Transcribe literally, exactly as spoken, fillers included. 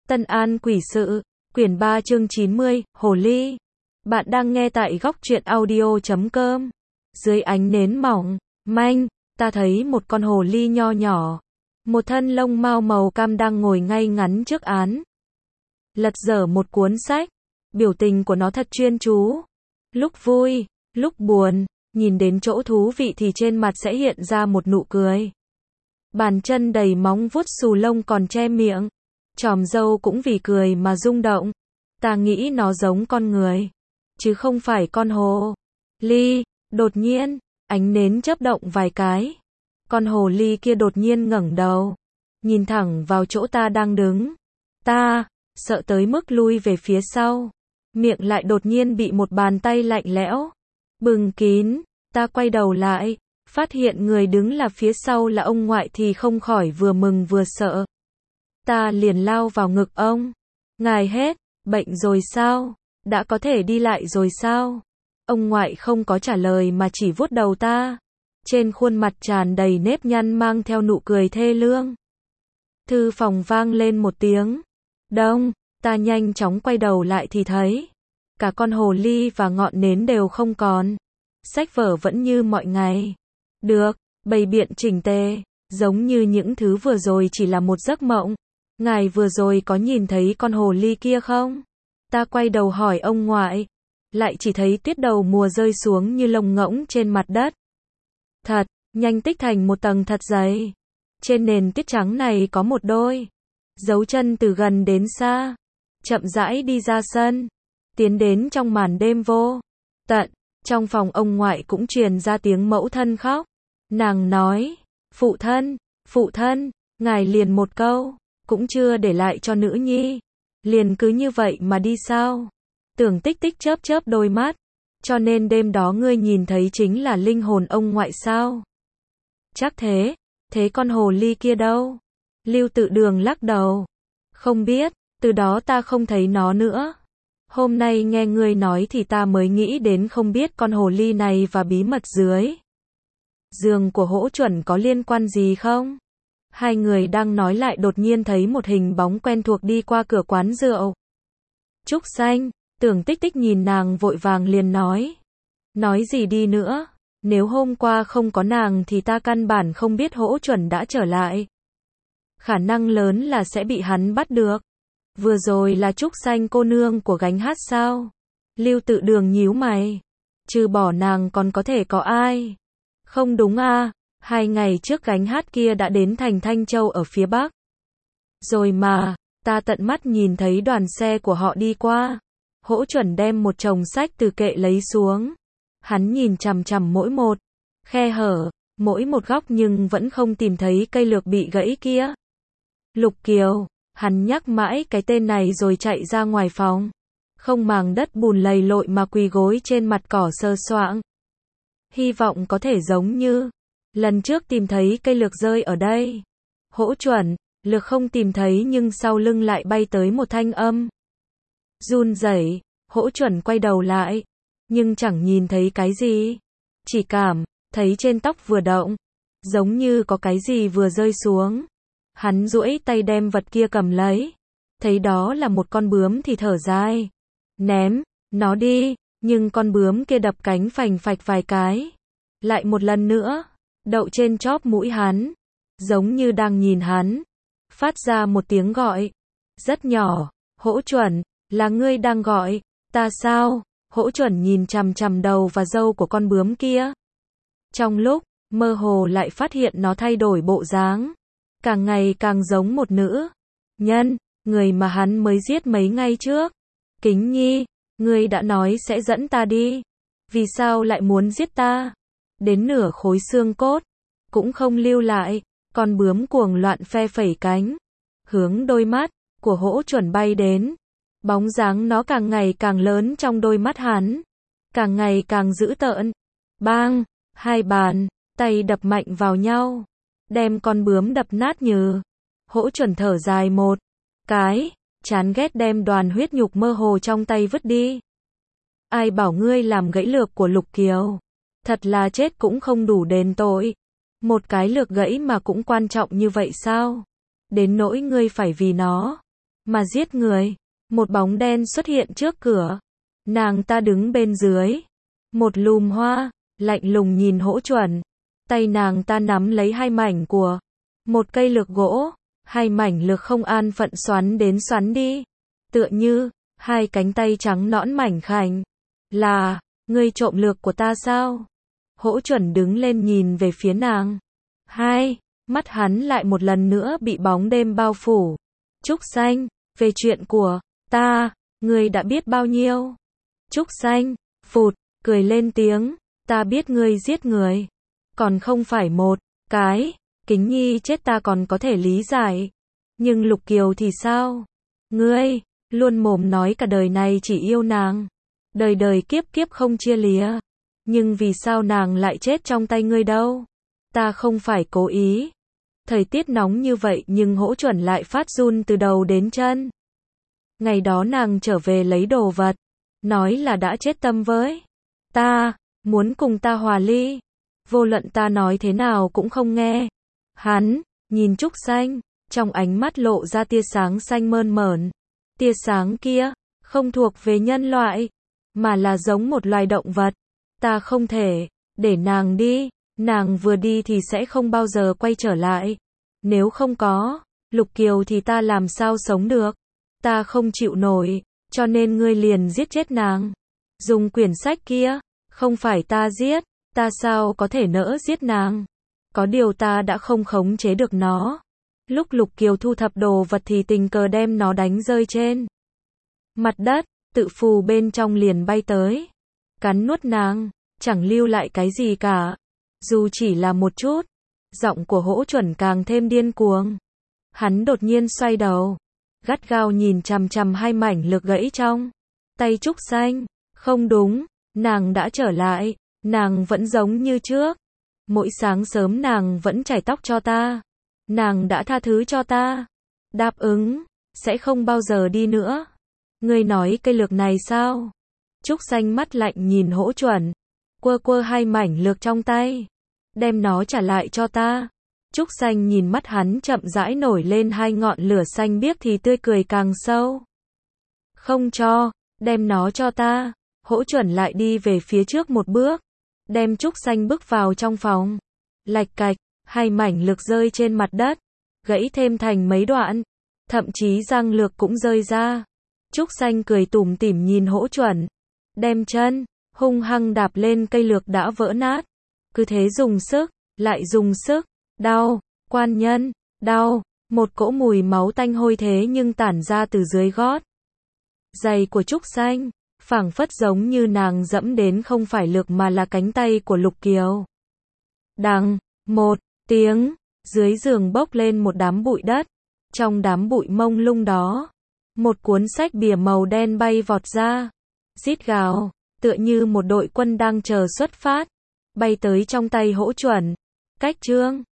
Tân An Quỷ Sự, quyển ba chương chín mươi, Hồ Ly. Bạn đang nghe tại góc truyện audio chấm com. Dưới ánh nến mỏng, manh, ta thấy một con hồ ly nho nhỏ. Một thân lông mao màu cam đang ngồi ngay ngắn trước án. Lật dở một cuốn sách. Biểu tình của nó thật chuyên chú. Lúc vui, lúc buồn, nhìn đến chỗ thú vị thì trên mặt sẽ hiện ra một nụ cười. Bàn chân đầy móng vuốt xù lông còn che miệng. Chòm râu cũng vì cười mà rung động. Ta nghĩ nó giống con người, chứ không phải con hồ ly. Đột nhiên, ánh nến chớp động vài cái. Con hồ ly kia đột nhiên ngẩng đầu, nhìn thẳng vào chỗ ta đang đứng. Ta, sợ tới mức lui về phía sau. Miệng lại đột nhiên bị một bàn tay lạnh lẽo bưng kín. Ta quay đầu lại, phát hiện người đứng là phía sau là ông ngoại thì không khỏi vừa mừng vừa sợ. Ta liền lao vào ngực ông. Ngài hết bệnh rồi sao? Đã có thể đi lại rồi sao? Ông ngoại không có trả lời mà chỉ vuốt đầu ta. Trên khuôn mặt tràn đầy nếp nhăn mang theo nụ cười thê lương. Thư phòng vang lên một tiếng đông. Ta nhanh chóng quay đầu lại thì thấy cả con hồ ly và ngọn nến đều không còn. Sách vở vẫn như mọi ngày. Được, bày biện chỉnh tề, giống như những thứ vừa rồi chỉ là một giấc mộng. Ngài vừa rồi có nhìn thấy con hồ ly kia không? Ta quay đầu hỏi ông ngoại. Lại chỉ thấy tuyết đầu mùa rơi xuống như lông ngỗng trên mặt đất. Thật, nhanh tích thành một tầng thật dày. Trên nền tuyết trắng này có một đôi dấu chân từ gần đến xa. Chậm rãi đi ra sân. Tiến đến trong màn đêm vô tận. Trong phòng ông ngoại cũng truyền ra tiếng mẫu thân khóc. Nàng nói, phụ thân, phụ thân, ngài liền một câu cũng chưa để lại cho nữ nhi. Liền cứ như vậy mà đi sao? Tưởng Tích Tích chớp chớp đôi mắt. Cho nên đêm đó ngươi nhìn thấy chính là linh hồn ông ngoại sao? Chắc thế. Thế con hồ ly kia đâu? Lưu Tự Đường lắc đầu. Không biết, từ đó ta không thấy nó nữa. Hôm nay nghe ngươi nói thì ta mới nghĩ đến không biết con hồ ly này và bí mật dưới giường của Hỗ Chuẩn có liên quan gì không? Hai người đang nói lại đột nhiên thấy một hình bóng quen thuộc đi qua cửa quán rượu. Trúc Xanh, Tưởng Tích Tích nhìn nàng vội vàng liền nói. Nói gì đi nữa, nếu hôm qua không có nàng thì ta căn bản không biết Hỗ Chuẩn đã trở lại. Khả năng lớn là sẽ bị hắn bắt được. Vừa rồi là Trúc Xanh cô nương của gánh hát sao? Lưu Tự Đường nhíu mày. Trừ bỏ nàng còn có thể có ai? Không đúng à, hai ngày trước gánh hát kia đã đến thành Thanh Châu ở phía Bắc. Rồi mà, ta tận mắt nhìn thấy đoàn xe của họ đi qua. Hỗ Chuẩn đem một chồng sách từ kệ lấy xuống. Hắn nhìn chằm chằm mỗi một khe hở, mỗi một góc nhưng vẫn không tìm thấy cây lược bị gãy kia. Lục Kiều, hắn nhắc mãi cái tên này rồi chạy ra ngoài phòng. Không màng đất bùn lầy lội mà quỳ gối trên mặt cỏ sơ soạng. Hy vọng có thể giống như lần trước tìm thấy cây lược rơi ở đây. Hỗ Chuẩn, lược không tìm thấy nhưng sau lưng lại bay tới một thanh âm. Run rẩy, Hỗ Chuẩn quay đầu lại, nhưng chẳng nhìn thấy cái gì. Chỉ cảm thấy trên tóc vừa động, giống như có cái gì vừa rơi xuống. Hắn duỗi tay đem vật kia cầm lấy. Thấy đó là một con bướm thì thở dài. Ném nó đi, nhưng con bướm kia đập cánh phành phạch vài cái. Lại một lần nữa, đậu trên chóp mũi hắn, giống như đang nhìn hắn. Phát ra một tiếng gọi rất nhỏ. Hỗ Chuẩn, là ngươi đang gọi ta sao? Hỗ Chuẩn nhìn chằm chằm đầu và râu của con bướm kia. Trong lúc mơ hồ lại phát hiện nó thay đổi bộ dáng, càng ngày càng giống một nữ nhân, người mà hắn mới giết mấy ngày trước. Kính Nhi, ngươi đã nói sẽ dẫn ta đi, vì sao lại muốn giết ta? Đến nửa khối xương cốt cũng không lưu lại. Con bướm cuồng loạn phe phẩy cánh, hướng đôi mắt của Hỗ Chuẩn bay đến. Bóng dáng nó càng ngày càng lớn trong đôi mắt hắn, càng ngày càng dữ tợn. Bang, hai bàn tay đập mạnh vào nhau, đem con bướm đập nát nhừ. Hỗ Chuẩn thở dài một cái, chán ghét đem đoàn huyết nhục mơ hồ trong tay vứt đi. Ai bảo ngươi làm gãy lược của Lục Kiều? Thật là chết cũng không đủ đền tội. Một cái lược gãy mà cũng quan trọng như vậy sao? Đến nỗi ngươi phải vì nó mà giết người. Một bóng đen xuất hiện trước cửa. Nàng ta đứng bên dưới. Một lùm hoa, lạnh lùng nhìn Hỗ Chuẩn. Tay nàng ta nắm lấy hai mảnh của một cây lược gỗ. Hai mảnh lược không an phận xoắn đến xoắn đi. Tựa như hai cánh tay trắng nõn mảnh khảnh. Là, ngươi trộm lược của ta sao? Hỗ Chuẩn đứng lên nhìn về phía nàng. Hai, mắt hắn lại một lần nữa bị bóng đêm bao phủ. Trúc Xanh, về chuyện của ta, ngươi đã biết bao nhiêu? Trúc Xanh, phụt, cười lên tiếng, ta biết ngươi giết người. Còn không phải một cái, Kính Nhi chết ta còn có thể lý giải. Nhưng Lục Kiều thì sao? Ngươi, luôn mồm nói cả đời này chỉ yêu nàng. Đời đời kiếp kiếp không chia lìa. Nhưng vì sao nàng lại chết trong tay ngươi đâu? Ta không phải cố ý. Thời tiết nóng như vậy nhưng Hỗ Chuẩn lại phát run từ đầu đến chân. Ngày đó nàng trở về lấy đồ vật. Nói là đã chết tâm với ta, muốn cùng ta hòa ly. Vô luận ta nói thế nào cũng không nghe. Hắn, nhìn Trúc Xanh, trong ánh mắt lộ ra tia sáng xanh mơn mởn. Tia sáng kia, không thuộc về nhân loại, mà là giống một loài động vật. Ta không thể, để nàng đi, nàng vừa đi thì sẽ không bao giờ quay trở lại. Nếu không có, Lục Kiều thì ta làm sao sống được. Ta không chịu nổi, cho nên ngươi liền giết chết nàng. Dùng quyển sách kia, không phải ta giết, ta sao có thể nỡ giết nàng. Có điều ta đã không khống chế được nó. Lúc Lục Kiều thu thập đồ vật thì tình cờ đem nó đánh rơi trên mặt đất, tự phù bên trong liền bay tới. Cắn nuốt nàng, chẳng lưu lại cái gì cả. Dù chỉ là một chút. Giọng của Hỗ Chuẩn càng thêm điên cuồng. Hắn đột nhiên xoay đầu. Gắt gao nhìn chằm chằm hai mảnh lược gãy trong tay Trúc Xanh. Không đúng, nàng đã trở lại. Nàng vẫn giống như trước. Mỗi sáng sớm nàng vẫn chải tóc cho ta. Nàng đã tha thứ cho ta. Đáp ứng, sẽ không bao giờ đi nữa. Ngươi nói cây lược này sao? Trúc Xanh mắt lạnh nhìn Hỗ Chuẩn. Quơ quơ hai mảnh lược trong tay. Đem nó trả lại cho ta. Trúc Xanh nhìn mắt hắn chậm rãi nổi lên hai ngọn lửa xanh biếc thì tươi cười càng sâu. Không cho, đem nó cho ta. Hỗ Chuẩn lại đi về phía trước một bước. Đem Trúc Xanh bước vào trong phòng. Lạch cạch, hai mảnh lược rơi trên mặt đất. Gãy thêm thành mấy đoạn. Thậm chí răng lược cũng rơi ra. Trúc Xanh cười tủm tỉm nhìn Hỗ Chuẩn. Đem chân, hung hăng đạp lên cây lược đã vỡ nát. Cứ thế dùng sức, lại dùng sức. Đau, quan nhân, đau. Một cỗ mùi máu tanh hôi thế nhưng tản ra từ dưới gót giày của Trúc Xanh. Phảng phất giống như nàng dẫm đến không phải lược mà là cánh tay của Lục Kiều. Đằng, một tiếng, dưới giường bốc lên một đám bụi đất. Trong đám bụi mông lung đó, một cuốn sách bìa màu đen bay vọt ra. Rít gào, tựa như một đội quân đang chờ xuất phát. Bay tới trong tay Hỗ Chuẩn. Cách chương